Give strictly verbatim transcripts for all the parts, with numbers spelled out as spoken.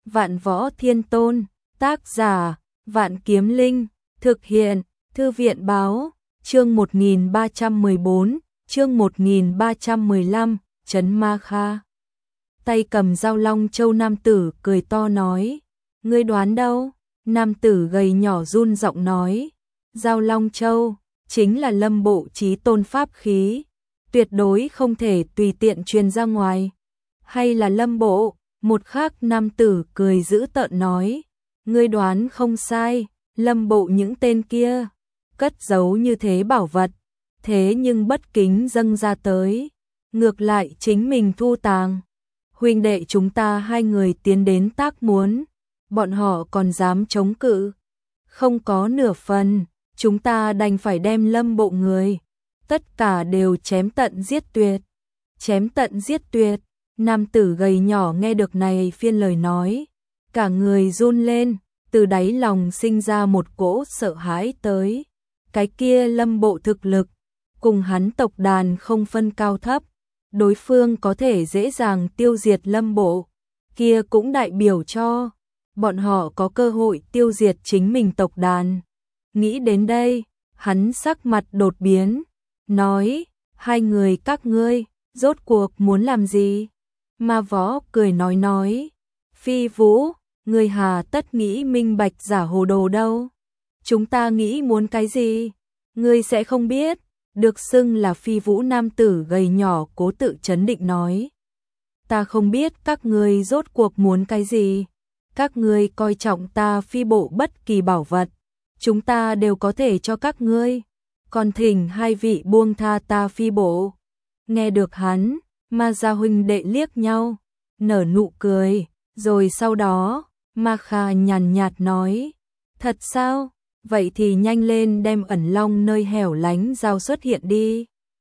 Vạn Võ Thiên Tôn, tác giả, Vạn Kiếm Linh, thực hiện, Thư viện báo, chương một nghìn ba trăm mười bốn, chương một nghìn ba trăm mười lăm, Trấn Ma Kha. Tay cầm dao long châu nam tử cười to nói, ngươi đoán đâu? Nam tử gầy nhỏ run giọng nói, dao long châu, chính là Lâm Bộ chí tôn pháp khí, tuyệt đối không thể tùy tiện truyền ra ngoài. Hay là Lâm Bộ? Một khác nam tử cười dữ tợn nói, ngươi đoán không sai, Lâm Bộ những tên kia, cất giấu như thế bảo vật, thế nhưng bất kính dâng ra tới, ngược lại chính mình thu tàng. Huynh đệ chúng ta hai người tiến đến tác muốn, bọn họ còn dám chống cự, không có nửa phần, chúng ta đành phải đem Lâm Bộ người, tất cả đều chém tận giết tuyệt. Chém tận giết tuyệt, nam tử gầy nhỏ nghe được này phiên lời nói, cả người run lên, từ đáy lòng sinh ra một cỗ sợ hãi tới. Cái kia Lâm Bộ thực lực, cùng hắn tộc đàn không phân cao thấp, đối phương có thể dễ dàng tiêu diệt Lâm Bộ, kia cũng đại biểu cho bọn họ có cơ hội tiêu diệt chính mình tộc đàn. Nghĩ đến đây, hắn sắc mặt đột biến, nói, hai người các ngươi, rốt cuộc muốn làm gì? Ma Võ cười nói nói, Phi Vũ, ngươi hà tất nghĩ minh bạch giả hồ đồ đâu. Chúng ta nghĩ muốn cái gì? Ngươi sẽ không biết. Được xưng là Phi Vũ nam tử gầy nhỏ cố tự trấn định nói, ta không biết các ngươi rốt cuộc muốn cái gì. Các ngươi coi trọng ta Phi Bộ bất kỳ bảo vật, chúng ta đều có thể cho các ngươi, còn thỉnh hai vị buông tha ta Phi Bộ. Nghe được hắn, Ma gia huynh đệ liếc nhau, nở nụ cười, rồi sau đó, Ma Kha nhàn nhạt nói, thật sao? Vậy thì nhanh lên đem ẩn long nơi hẻo lánh giao xuất hiện đi.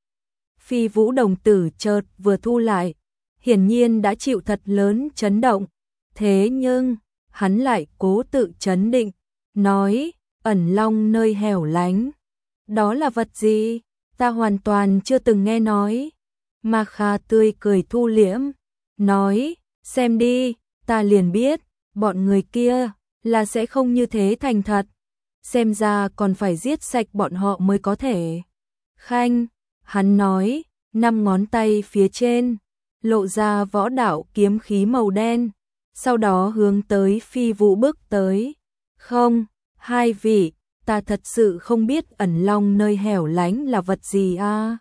Phi Vũ đồng tử chợt vừa thu lại, hiển nhiên đã chịu thật lớn chấn động, thế nhưng, hắn lại cố tự trấn định, nói, ẩn long nơi hẻo lánh, đó là vật gì? Ta hoàn toàn chưa từng nghe nói. Ma Kha tươi cười thu liễm, nói, xem đi, ta liền biết, bọn người kia, là sẽ không như thế thành thật. Xem ra còn phải giết sạch bọn họ mới có thể. Khanh, hắn nói, năm ngón tay phía trên, lộ ra võ đạo kiếm khí màu đen, sau đó hướng tới Phi Vũ bước tới. Không, hai vị, ta thật sự không biết ẩn long nơi hẻo lánh là vật gì a.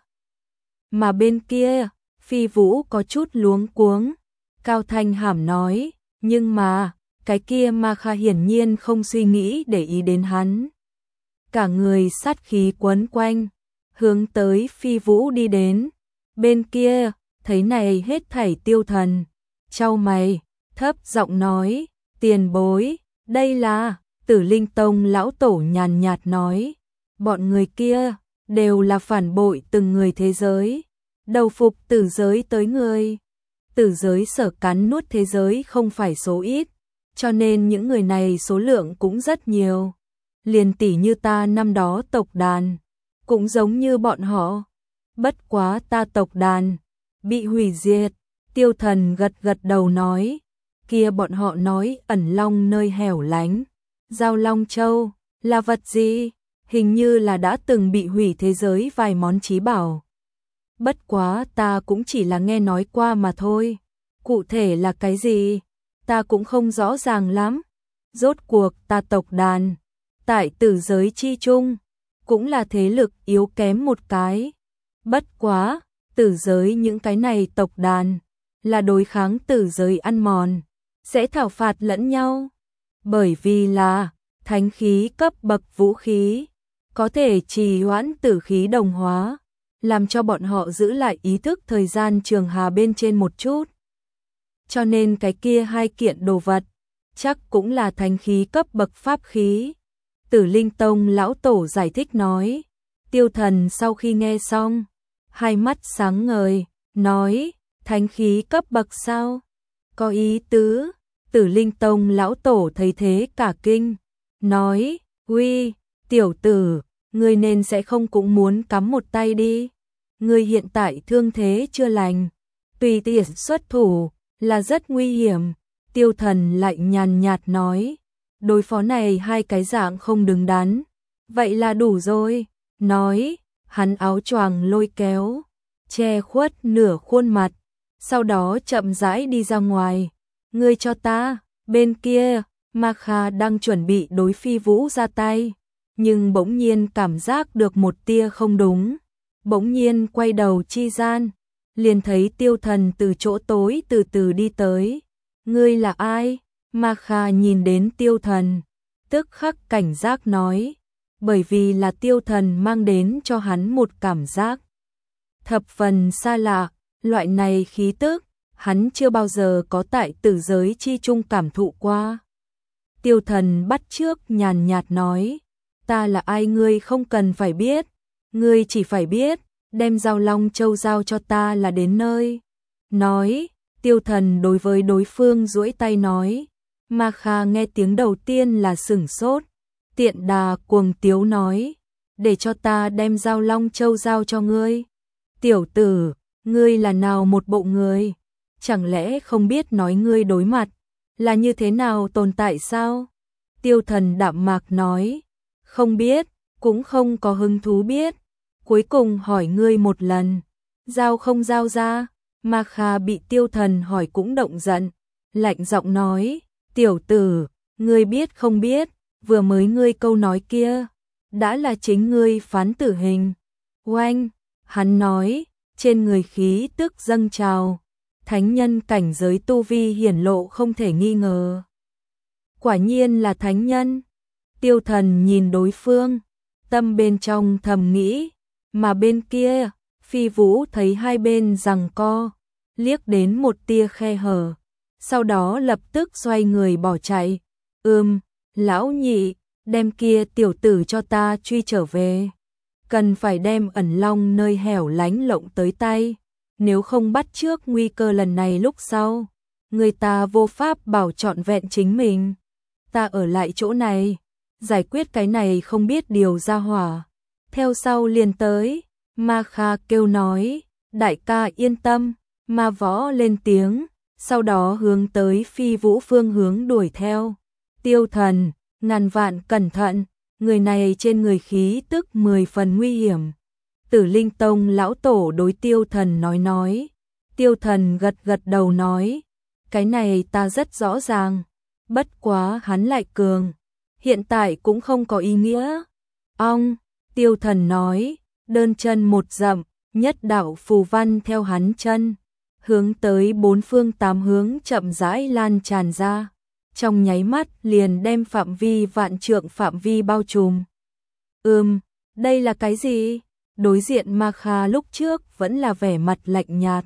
Mà bên kia, Phi Vũ có chút luống cuống, cao thanh hàm nói, nhưng mà, cái kia Ma Kha hiển nhiên không suy nghĩ để ý đến hắn. Cả người sát khí quấn quanh, hướng tới Phi Vũ đi đến. Bên kia, thấy này hết thảy Tiêu Thần, chau mày, thấp giọng nói, tiền bối, đây là, Tử Linh Tông lão tổ nhàn nhạt nói, bọn người kia, đều là phản bội từng người thế giới, đầu phục tử giới tới người. Tử giới sở cắn nuốt thế giới không phải số ít, cho nên những người này số lượng cũng rất nhiều. Liền tỷ như ta năm đó tộc đàn, cũng giống như bọn họ. Bất quá ta tộc đàn, bị hủy diệt. Tiêu Thần gật gật đầu nói, kia bọn họ nói ẩn long nơi hẻo lánh. Giao Long Châu, là vật gì? Hình như là đã từng bị hủy thế giới vài món chí bảo. Bất quá ta cũng chỉ là nghe nói qua mà thôi. Cụ thể là cái gì? Ta cũng không rõ ràng lắm. Rốt cuộc ta tộc đàn, tại tử giới chi chung, cũng là thế lực yếu kém một cái. Bất quá, tử giới những cái này tộc đàn, là đối kháng tử giới ăn mòn, sẽ thảo phạt lẫn nhau. Bởi vì là, thánh khí cấp bậc vũ khí, có thể trì hoãn tử khí đồng hóa, làm cho bọn họ giữ lại ý thức thời gian trường hà bên trên một chút. Cho nên cái kia hai kiện đồ vật, chắc cũng là thánh khí cấp bậc pháp khí. Tử Linh Tông lão tổ giải thích nói. Tiêu Thần sau khi nghe xong, hai mắt sáng ngời, nói, thánh khí cấp bậc sao? Có ý tứ. Tử Linh Tông lão tổ thấy thế cả kinh, nói, uy, tiểu tử, ngươi nên sẽ không cũng muốn cắm một tay đi. Ngươi hiện tại thương thế chưa lành, tùy tiện xuất thủ, là rất nguy hiểm. Tiêu Thần lại nhàn nhạt nói, đối phó này hai cái dạng không đứng đắn, vậy là đủ rồi. Nói, hắn áo choàng lôi kéo, che khuất nửa khuôn mặt, sau đó chậm rãi đi ra ngoài. Ngươi cho ta. Bên kia, Ma Kha đang chuẩn bị đối Phi Vũ ra tay, nhưng bỗng nhiên cảm giác được một tia không đúng. Bỗng nhiên quay đầu chi gian, liền thấy Tiêu Thần từ chỗ tối từ từ đi tới. Ngươi là ai? Ma Kha nhìn đến Tiêu Thần, tức khắc cảnh giác nói, bởi vì là Tiêu Thần mang đến cho hắn một cảm giác thập phần xa lạ, loại này khí tức, hắn chưa bao giờ có tại tử giới chi trung cảm thụ qua. Tiêu Thần bắt chước nhàn nhạt nói, ta là ai ngươi không cần phải biết, ngươi chỉ phải biết, đem Giao Long Châu giao cho ta là đến nơi. Nói, Tiêu Thần đối với đối phương duỗi tay nói. Ma Kha nghe tiếng đầu tiên là sửng sốt, tiện đà cuồng tiếu nói, để cho ta đem Giao Long Châu giao cho ngươi. Tiểu tử, ngươi là nào một bộ người? Chẳng lẽ không biết nói ngươi đối mặt là như thế nào tồn tại sao? Tiêu Thần đạm mạc nói, không biết, cũng không có hứng thú biết. Cuối cùng hỏi ngươi một lần, giao không giao ra? Ma Kha bị Tiêu Thần hỏi cũng động giận, lạnh giọng nói, tiểu tử, ngươi biết không biết, vừa mới ngươi câu nói kia, đã là chính ngươi phán tử hình. Oanh, hắn nói, trên người khí tức dâng trào, thánh nhân cảnh giới tu vi hiển lộ không thể nghi ngờ. Quả nhiên là thánh nhân. Tiêu Thần nhìn đối phương, tâm bên trong thầm nghĩ, mà bên kia, Phi Vũ thấy hai bên giằng co, liếc đến một tia khe hở, sau đó lập tức xoay người bỏ chạy. Ừm, lão nhị, đem kia tiểu tử cho ta truy trở về. Cần phải đem ẩn long nơi hẻo lánh lộng tới tay, nếu không bắt trước nguy cơ lần này lúc sau, người ta vô pháp bảo trọn vẹn chính mình. Ta ở lại chỗ này, giải quyết cái này không biết điều ra hỏa. Theo sau liền tới, Ma Kha kêu nói, đại ca yên tâm. Ma Võ lên tiếng, sau đó hướng tới Phi Vũ phương hướng đuổi theo. Tiêu Thần, ngàn vạn cẩn thận, người này trên người khí tức mười phần nguy hiểm. Tử Linh Tông lão tổ đối Tiêu Thần nói nói. Tiêu Thần gật gật đầu nói, cái này ta rất rõ ràng, bất quá hắn lại cường, hiện tại cũng không có ý nghĩa. Ong, Tiêu Thần nói, đơn chân một dậm, nhất đạo phù văn theo hắn chân, hướng tới bốn phương tám hướng chậm rãi lan tràn ra, trong nháy mắt liền đem phạm vi vạn trượng phạm vi bao trùm. Ừm, đây là cái gì? Đối diện Ma Kha lúc trước vẫn là vẻ mặt lạnh nhạt.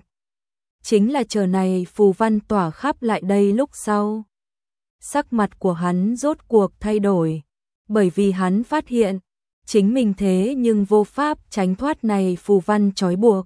Chính là chờ này phù văn tỏa khắp lại đây lúc sau. Sắc mặt của hắn rốt cuộc thay đổi, bởi vì hắn phát hiện, chính mình thế nhưng vô pháp tránh thoát này phù văn trói buộc.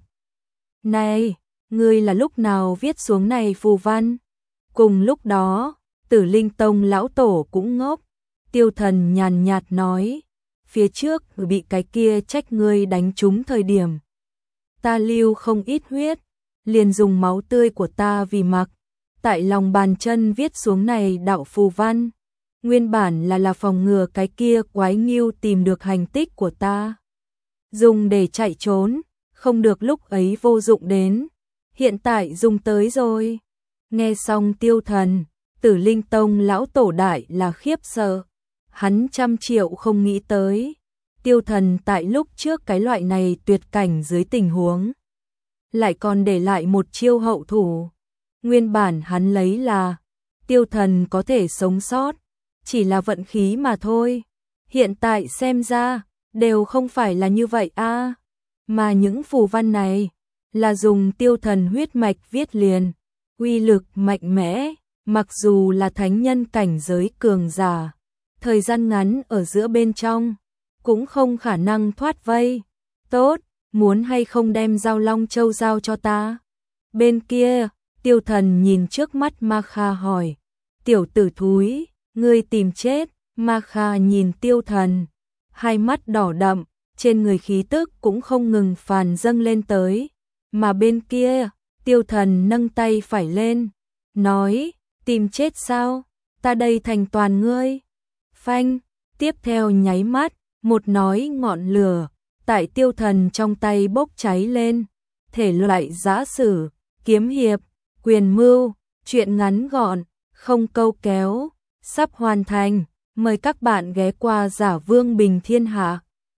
Này, ngươi là lúc nào viết xuống này phù văn? Cùng lúc đó, Tử Linh Tông lão tổ cũng ngốc. Tiêu Thần nhàn nhạt nói, phía trước bị cái kia trách ngươi đánh trúng thời điểm, ta lưu không ít huyết, liền dùng máu tươi của ta vì mặc, tại lòng bàn chân viết xuống này đạo phù văn, nguyên bản là là phòng ngừa cái kia quái nghiêu tìm được hành tích của ta, dùng để chạy trốn, không được lúc ấy vô dụng đến, hiện tại dùng tới rồi. Nghe xong Tiêu Thần, Tử Linh Tông lão tổ đại là khiếp sợ, hắn trăm triệu không nghĩ tới, Tiêu Thần tại lúc trước cái loại này tuyệt cảnh dưới tình huống, lại còn để lại một chiêu hậu thủ. Nguyên bản hắn lấy là Tiêu Thần có thể sống sót, chỉ là vận khí mà thôi. Hiện tại xem ra, đều không phải là như vậy a. À. Mà những phù văn này là dùng Tiêu Thần huyết mạch viết liền, uy lực mạnh mẽ, mặc dù là thánh nhân cảnh giới cường giả, thời gian ngắn ở giữa bên trong, cũng không khả năng thoát vây. Tốt, muốn hay không đem Giao Long Châu giao cho ta? Bên kia, Tiêu Thần nhìn trước mắt Ma Kha hỏi, tiểu tử thúi, ngươi tìm chết. Ma Kha nhìn Tiêu Thần, hai mắt đỏ đậm, trên người khí tức cũng không ngừng phàn dâng lên tới. Mà bên kia, Tiêu Thần nâng tay phải lên, nói, Tìm chết sao? Ta đây thành toàn ngươi. Phanh, tiếp theo nháy mắt, một nói ngọn lửa, tại Tiêu Thần trong tay bốc cháy lên. Thể loại giã sử, kiếm hiệp, quyền mưu, truyện ngắn gọn, không câu kéo, sắp hoàn thành. Mời các bạn ghé qua Giả Vương Bình Thiên Hạ.